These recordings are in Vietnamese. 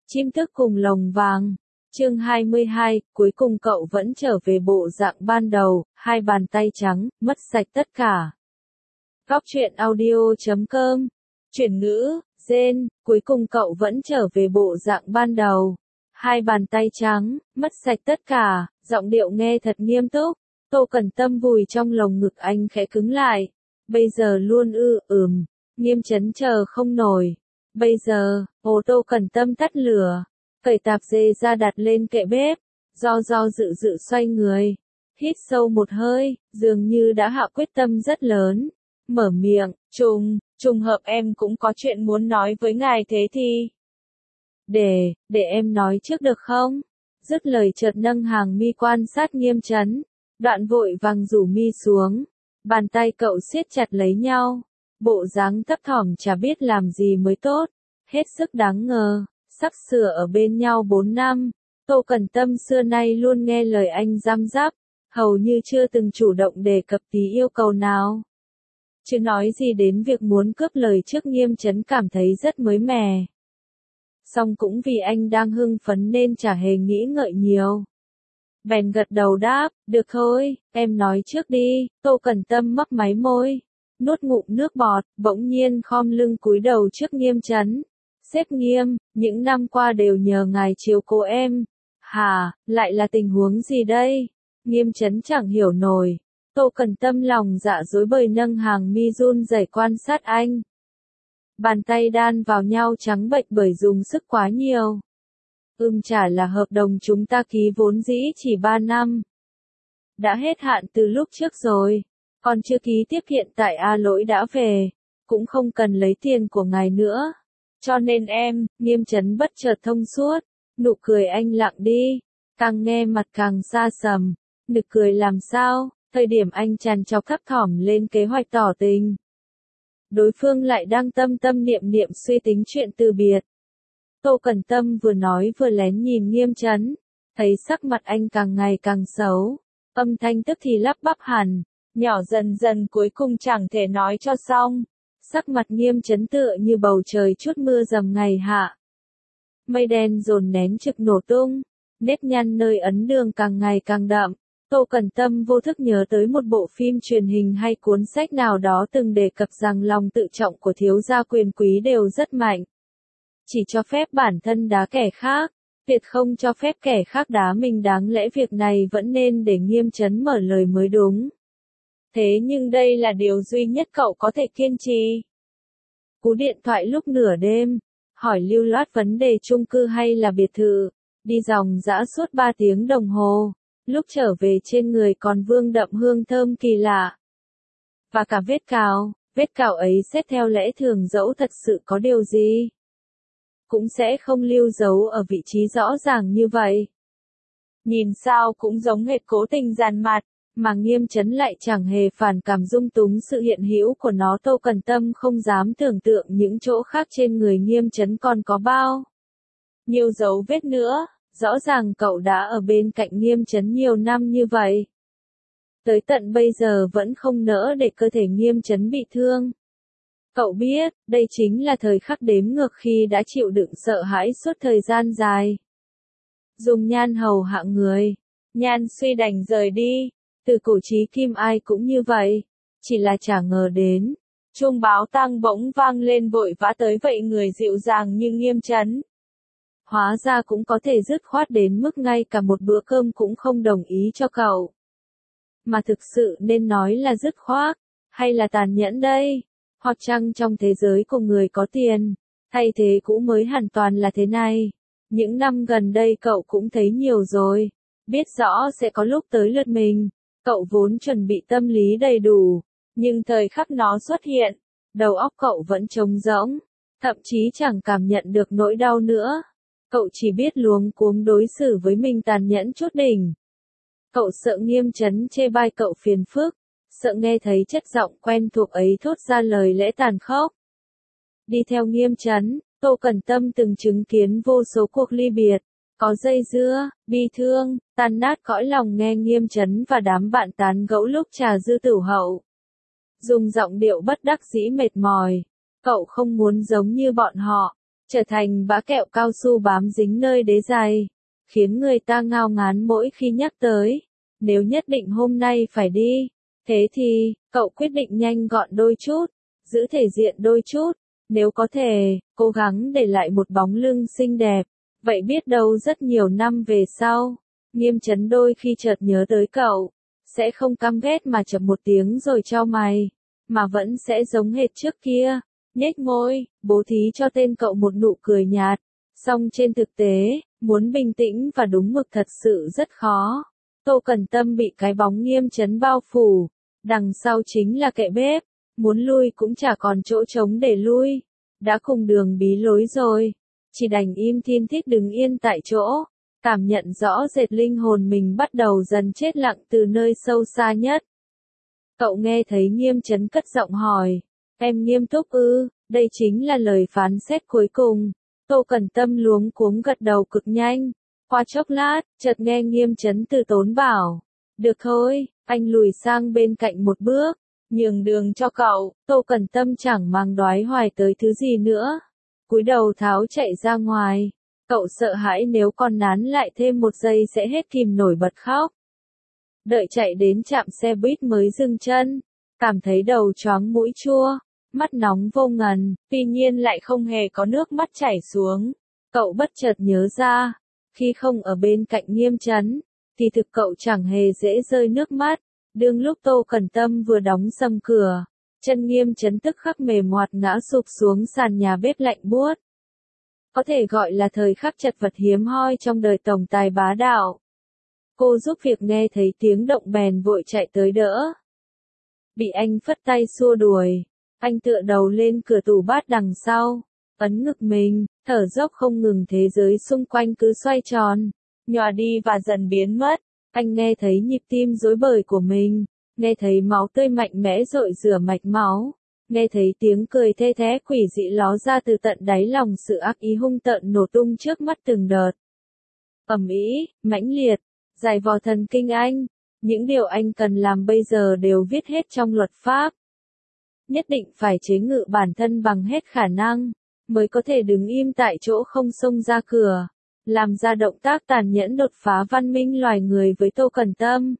Chim tức cùng lồng vàng. Chương 22, cuối cùng cậu vẫn trở về bộ dạng ban đầu, hai bàn tay trắng, mất sạch tất cả. Góc truyện audio.com. Chuyển ngữ, Gen, cuối cùng cậu vẫn trở về bộ dạng ban đầu. Hai bàn tay trắng, mất sạch tất cả, giọng điệu nghe thật nghiêm túc. Tô Cẩn Tâm vùi trong lồng ngực anh khẽ cứng lại. Bây giờ luôn Nghiêm Chấn chờ không nổi. Bây giờ, ô Tô Cẩn Tâm tắt lửa, cởi tạp dề ra đặt lên kệ bếp, do dự xoay người, hít sâu một hơi, dường như đã hạ quyết tâm rất lớn, mở miệng, trùng hợp em cũng có chuyện muốn nói với ngài thế thì. Để em nói trước được không? Dứt lời chợt nâng hàng mi quan sát Nghiêm Chấn, đoạn vội vàng rủ mi xuống, bàn tay cậu siết chặt lấy nhau, bộ dáng thấp thỏm chả biết làm gì mới tốt, hết sức đáng ngờ. Sắp sửa ở bên nhau 4 năm, Tô Cẩn Tâm xưa nay luôn nghe lời anh răm rắp, hầu như chưa từng chủ động đề cập tí yêu cầu nào. Chứ nói gì đến việc muốn cướp lời trước Nghiêm Chấn cảm thấy rất mới mẻ. Song cũng vì anh đang hưng phấn nên chả hề nghĩ ngợi nhiều. Bèn gật đầu đáp, được thôi, em nói trước đi. Tô Cẩn Tâm mấp máy môi, nuốt ngụm nước bọt, bỗng nhiên khom lưng cúi đầu trước Nghiêm Chấn. Sếp Nghiêm, những năm qua đều nhờ ngài chiếu cố em. Hả, lại là tình huống gì đây? Nghiêm Chấn chẳng hiểu nổi. Tô Cẩn Tâm lòng dạ rối bời nâng hàng mi run rẩy quan sát anh. Bàn tay đan vào nhau trắng bệch bởi dùng sức quá nhiều. Chả là hợp đồng chúng ta ký vốn dĩ chỉ 3 năm. Đã hết hạn từ lúc trước rồi. Còn chưa ký tiếp hiện tại lỗi đã về. Cũng không cần lấy tiền của ngài nữa. Cho nên Nghiêm Chấn bất chợt thông suốt, nụ cười anh lặng đi, càng nghe mặt càng xa sầm, nực cười làm sao, thời điểm anh tràn trọc thấp thỏm lên kế hoạch tỏ tình. Đối phương lại đang tâm niệm suy tính chuyện từ biệt. Tô Cẩn Tâm vừa nói vừa lén nhìn Nghiêm Chấn, thấy sắc mặt anh càng ngày càng xấu, âm thanh tức thì lắp bắp hẳn, nhỏ dần cuối cùng chẳng thể nói cho xong. Sắc mặt Nghiêm Chấn tựa như bầu trời chút mưa dầm ngày hạ. Mây đen dồn nén trực nổ tung, nếp nhăn nơi ấn đường càng ngày càng đậm. Tô Cẩn Tâm vô thức nhớ tới một bộ phim truyền hình hay cuốn sách nào đó từng đề cập rằng lòng tự trọng của thiếu gia quyền quý đều rất mạnh. Chỉ cho phép bản thân đá kẻ khác, tuyệt không cho phép kẻ khác đá mình, đáng lẽ việc này vẫn nên để Nghiêm Chấn mở lời mới đúng. Thế nhưng đây là điều duy nhất cậu có thể kiên trì. Cú điện thoại lúc nửa đêm, hỏi lưu loát vấn đề chung cư hay là biệt thự, đi dòng dã suốt 3 tiếng đồng hồ, lúc trở về trên người còn vương đậm hương thơm kỳ lạ. Và cả vết cào ấy xét theo lẽ thường dẫu thật sự có điều gì, cũng sẽ không lưu dấu ở vị trí rõ ràng như vậy. Nhìn sao cũng giống hệt cố tình dàn mặt. Mà Nghiêm Chấn lại chẳng hề phản cảm dung túng sự hiện hữu của nó. Tô Cẩn Tâm không dám tưởng tượng những chỗ khác trên người Nghiêm Chấn còn có bao nhiều dấu vết nữa. Rõ ràng cậu đã ở bên cạnh Nghiêm Chấn nhiều năm như vậy, tới tận bây giờ vẫn không nỡ để cơ thể Nghiêm Chấn bị thương. Cậu biết, đây chính là thời khắc đếm ngược khi đã chịu đựng sợ hãi suốt thời gian dài. Dùng nhan hầu hạ người, nhan suy đành rời đi. Từ cổ chí kim ai cũng như vậy, chỉ là chả ngờ đến. Chuông báo tang bỗng vang lên vội vã tới vậy người dịu dàng như Nghiêm Chấn. Hóa ra cũng có thể dứt khoát đến mức ngay cả một bữa cơm cũng không đồng ý cho cậu. Mà thực sự nên nói là dứt khoát, hay là tàn nhẫn đây? Hoặc chăng trong thế giới của người có tiền, thay thế cũ mới hoàn toàn là thế này? Những năm gần đây cậu cũng thấy nhiều rồi, biết rõ sẽ có lúc tới lượt mình. Cậu vốn chuẩn bị tâm lý đầy đủ, nhưng thời khắc nó xuất hiện, đầu óc cậu vẫn trống rỗng, thậm chí chẳng cảm nhận được nỗi đau nữa. Cậu chỉ biết luống cuống đối xử với mình tàn nhẫn chút đỉnh. Cậu sợ Nghiêm Chấn chê bai cậu phiền phức, sợ nghe thấy chất giọng quen thuộc ấy thốt ra lời lẽ tàn khốc. Đi theo Nghiêm Chấn, Tô Cẩn Tâm từng chứng kiến vô số cuộc ly biệt. Có dây dưa, bi thương, tan nát cõi lòng nghe Nghiêm Chấn và đám bạn tán gẫu lúc trà dư tửu hậu. Dùng giọng điệu bất đắc dĩ mệt mỏi. Cậu không muốn giống như bọn họ. trở thành bã kẹo cao su bám dính nơi đế giày, khiến người ta ngao ngán mỗi khi nhắc tới. Nếu nhất định hôm nay phải đi, thế thì, cậu quyết định nhanh gọn đôi chút, giữ thể diện đôi chút, nếu có thể, cố gắng để lại một bóng lưng xinh đẹp. Vậy biết đâu rất nhiều năm về sau, Nghiêm Chấn đôi khi chợt nhớ tới cậu, sẽ không căm ghét mà chập một tiếng rồi chau mày, mà vẫn sẽ giống hệt trước kia, nhếch môi, bố thí cho tên cậu một nụ cười nhạt. Song trên thực tế, muốn bình tĩnh và đúng mực thật sự rất khó. Tô Cẩn Tâm bị cái bóng Nghiêm Chấn bao phủ, đằng sau chính là kệ bếp, muốn lui cũng chả còn chỗ trống để lui, đã cùng đường bí lối rồi, chỉ đành im thiên thít đứng yên tại chỗ, cảm nhận rõ rệt linh hồn mình bắt đầu dần chết lặng từ nơi sâu xa nhất. Cậu nghe thấy Nghiêm Chấn cất giọng hỏi, em nghiêm túc ư, đây chính là lời phán xét cuối cùng. Tô Cẩn Tâm luống cuống gật đầu cực nhanh. Qua chốc lát, chợt nghe Nghiêm Chấn từ tốn bảo. Được thôi, anh lùi sang bên cạnh một bước, nhường đường cho cậu. Tô Cẩn Tâm chẳng mang đoái hoài tới thứ gì nữa. Cúi đầu tháo chạy ra ngoài. Cậu sợ hãi nếu còn nán lại thêm một giây sẽ hết kìm nổi bật khóc. Đợi chạy đến trạm xe buýt mới dừng chân. Cảm thấy đầu choáng mũi chua. Mắt nóng vô ngần, tuy nhiên lại không hề có nước mắt chảy xuống. Cậu bất chợt nhớ ra, khi không ở bên cạnh Nghiêm Chấn, thì thực cậu chẳng hề dễ rơi nước mắt. Đương lúc Tô Cẩn Tâm vừa đóng sầm cửa, chân Nghiêm Chấn tức khắc mềm ngoặt ngã sụp xuống sàn nhà bếp lạnh buốt. Có thể gọi là thời khắc chật vật hiếm hoi trong đời tổng tài bá đạo. Cô giúp việc nghe thấy tiếng động bèn vội chạy tới đỡ. Bị anh phất tay xua đuổi. Anh tựa đầu lên cửa tủ bát đằng sau, ấn ngực mình, thở dốc không ngừng, thế giới xung quanh cứ xoay tròn, nhòa đi và dần biến mất. Anh nghe thấy nhịp tim rối bời của mình, nghe thấy máu tươi mạnh mẽ rội rửa mạch máu, nghe thấy tiếng cười thê thé quỷ dị ló ra từ tận đáy lòng, sự ác ý hung tợn nổ tung trước mắt từng đợt. Ầm ĩ, mãnh liệt, dài vò thần kinh anh, những điều anh cần làm bây giờ đều viết hết trong luật pháp. Nhất định phải chế ngự bản thân bằng hết khả năng, mới có thể đứng im tại chỗ không xông ra cửa, làm ra động tác tàn nhẫn đột phá văn minh loài người với Tô Cẩn Tâm.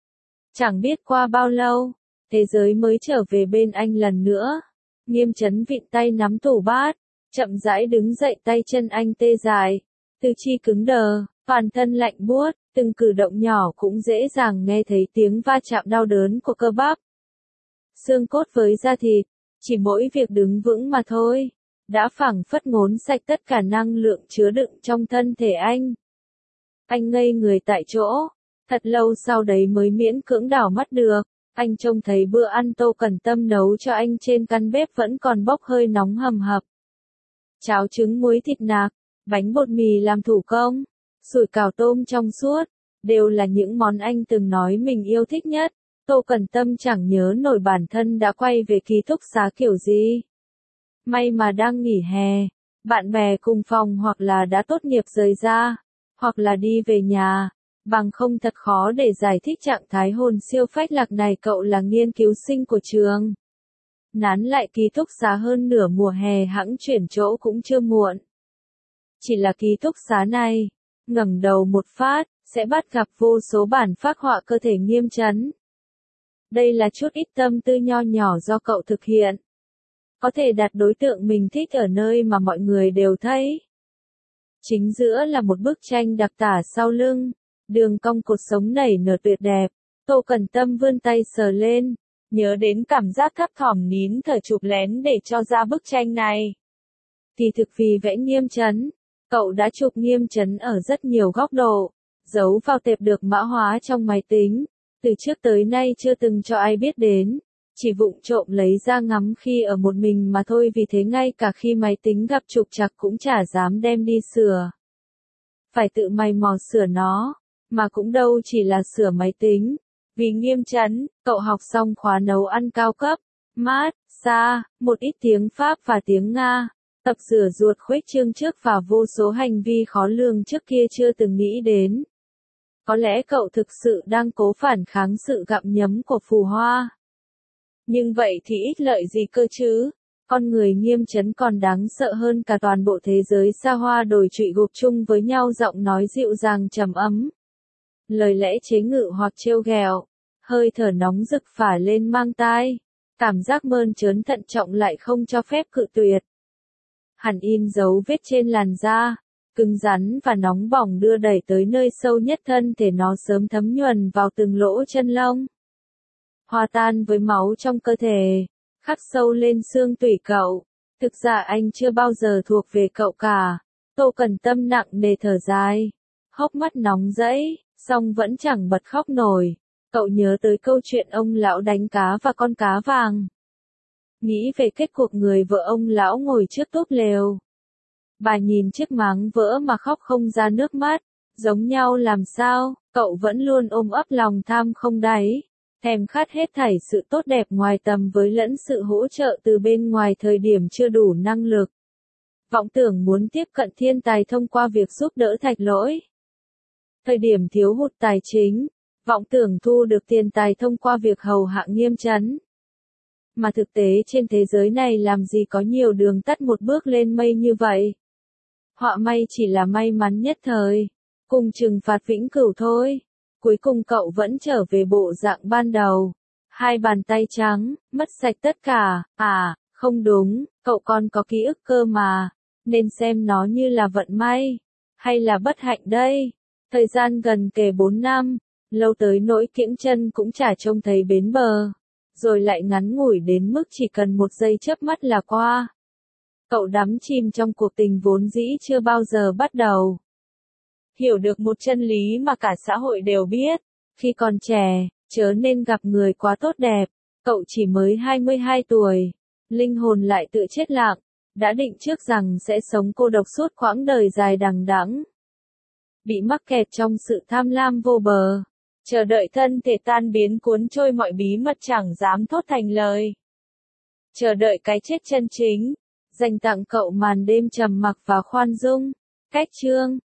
Chẳng biết qua bao lâu, thế giới mới trở về bên anh lần nữa. Nghiêm Chấn vịn tay nắm tủ bát, chậm rãi đứng dậy, tay chân anh tê dại, tứ chi cứng đờ, toàn thân lạnh buốt, từng cử động nhỏ cũng dễ dàng nghe thấy tiếng va chạm đau đớn của cơ bắp. Xương cốt với da thịt, chỉ mỗi việc đứng vững mà thôi, đã phảng phất ngốn sạch tất cả năng lượng chứa đựng trong thân thể anh. Anh ngây người tại chỗ, thật lâu sau đấy mới miễn cưỡng đảo mắt được, anh trông thấy bữa ăn Tô Cẩn Tâm nấu cho anh trên căn bếp vẫn còn bốc hơi nóng hầm hập. Cháo trứng muối thịt nạc, bánh bột mì làm thủ công, sủi cảo tôm trong suốt, đều là những món anh từng nói mình yêu thích nhất. Tô Cẩn Tâm chẳng nhớ nổi bản thân đã quay về ký túc xá kiểu gì. May mà đang nghỉ hè, bạn bè cùng phòng hoặc là đã tốt nghiệp rời ra, hoặc là đi về nhà, bằng không thật khó để giải thích trạng thái hồn siêu phách lạc này. Cậu là nghiên cứu sinh của trường. Nán lại ký túc xá hơn nửa mùa hè, hẵng chuyển chỗ cũng chưa muộn. Chỉ là ký túc xá này, ngẩng đầu một phát, sẽ bắt gặp vô số bản phác họa cơ thể Nghiêm Chấn. Đây là chút ít tâm tư nho nhỏ do cậu thực hiện. Có thể đặt đối tượng mình thích ở nơi mà mọi người đều thấy. Chính giữa là một bức tranh đặc tả sau lưng, đường cong cột sống nảy nở tuyệt đẹp. Tô Cẩn Tâm vươn tay sờ lên, nhớ đến cảm giác thấp thỏm nín thở chụp lén để cho ra bức tranh này. Thì thực vì vẽ Nghiêm Chấn, cậu đã chụp Nghiêm Chấn ở rất nhiều góc độ, giấu vào tệp được mã hóa trong máy tính. Từ trước tới nay chưa từng cho ai biết đến, chỉ vụng trộm lấy ra ngắm khi ở một mình mà thôi, vì thế ngay cả khi máy tính gặp trục trặc cũng chả dám đem đi sửa. Phải tự mày mò sửa nó, mà cũng đâu chỉ là sửa máy tính. Vì Nghiêm Chấn, cậu học xong khóa nấu ăn cao cấp, mát, xa, một ít tiếng Pháp và tiếng Nga, tập rửa ruột khuếch trương trước và vô số hành vi khó lường trước kia chưa từng nghĩ đến. Có lẽ cậu thực sự đang cố phản kháng sự gặm nhấm của phù hoa. Nhưng vậy thì ích lợi gì cơ chứ? Con người Nghiêm Chấn còn đáng sợ hơn cả toàn bộ thế giới xa hoa đồi trụy gộp chung với nhau, giọng nói dịu dàng trầm ấm. Lời lẽ chế ngự hoặc trêu ghẹo, hơi thở nóng rực phả lên mang tai, cảm giác mơn trớn thận trọng lại không cho phép cự tuyệt. Hẳn in dấu vết trên làn da, cứng rắn và nóng bỏng đưa đẩy tới nơi sâu nhất thân thể, nó sớm thấm nhuần vào từng lỗ chân lông. Hòa tan với máu trong cơ thể, khắc sâu lên xương tủy cậu. Thực ra anh chưa bao giờ thuộc về cậu cả. Tô Cần Tâm nặng nề thở dài, hốc mắt nóng rẫy, song vẫn chẳng bật khóc nổi. Cậu nhớ tới câu chuyện ông lão đánh cá và con cá vàng. Nghĩ về kết cuộc người vợ ông lão ngồi trước túp lều. Bà nhìn chiếc máng vỡ mà khóc không ra nước mắt. Giống nhau làm sao, cậu vẫn luôn ôm ấp lòng tham không đáy. Thèm khát hết thảy sự tốt đẹp ngoài tầm với lẫn sự hỗ trợ từ bên ngoài thời điểm chưa đủ năng lực. Vọng tưởng muốn tiếp cận thiên tài thông qua việc giúp đỡ Thạch Lỗi. Thời điểm thiếu hụt tài chính, vọng tưởng thu được tiền tài thông qua việc hầu hạ Nghiêm Chấn. Mà thực tế trên thế giới này làm gì có nhiều đường tắt một bước lên mây như vậy. Họa may chỉ là may mắn nhất thời, cùng trừng phạt vĩnh cửu thôi. Cuối cùng cậu vẫn trở về bộ dạng ban đầu. Hai bàn tay trắng, mất sạch tất cả. À, không đúng, cậu còn có ký ức cơ mà. Nên xem nó như là vận may, hay là bất hạnh đây. Thời gian gần kề 4 năm, lâu tới nỗi kiễng chân cũng chả trông thấy bến bờ. Rồi lại ngắn ngủi đến mức chỉ cần một giây chớp mắt là qua. Cậu đắm chìm trong cuộc tình vốn dĩ chưa bao giờ bắt đầu. Hiểu được một chân lý mà cả xã hội đều biết, khi còn trẻ, chớ nên gặp người quá tốt đẹp. Cậu chỉ mới 22 tuổi, linh hồn lại tự chết lặng, đã định trước rằng sẽ sống cô độc suốt quãng đời dài đằng đẵng. Bị mắc kẹt trong sự tham lam vô bờ, chờ đợi thân thể tan biến cuốn trôi mọi bí mật chẳng dám thốt thành lời. Chờ đợi cái chết chân chính, dành tặng cậu màn đêm trầm mặc và khoan dung. Cách chương